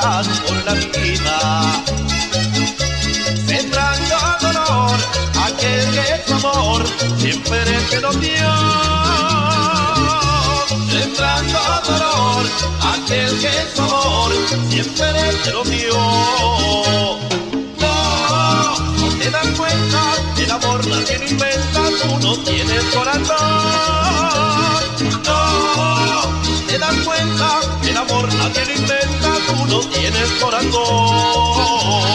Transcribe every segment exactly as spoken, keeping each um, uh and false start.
das por la vida. Sembrando dolor, aquel que tu amor siempre te lo dio. Sembrando dolor, aquel que tu amor siempre te lo dio. No, no te das cuenta, el amor nadie lo inventa, tú no tienes corazón. No, no te das cuenta, el amor nadie lo inventa, tú no tienes corazón.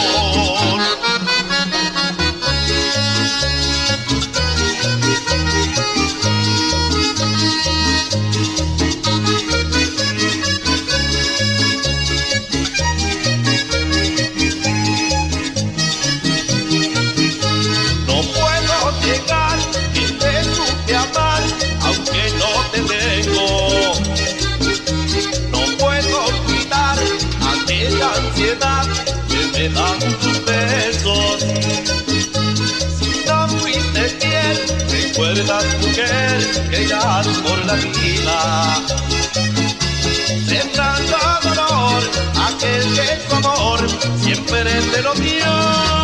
Que me dan tus besos. Si no fuiste fiel, recuerdas, mujer, que irás por la vida. Sembrando dolor, aquel que tu amor siempre te lo dio.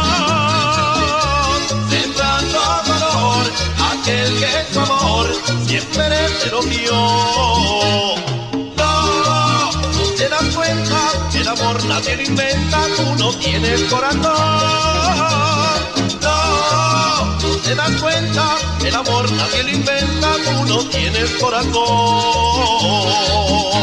Sembrando dolor, aquel que tu amor siempre te lo dio. ¿Te das cuenta? El amor nadie lo inventa, tú no tienes corazón. No, ¿te das cuenta? El amor nadie lo inventa, tú no tienes corazón.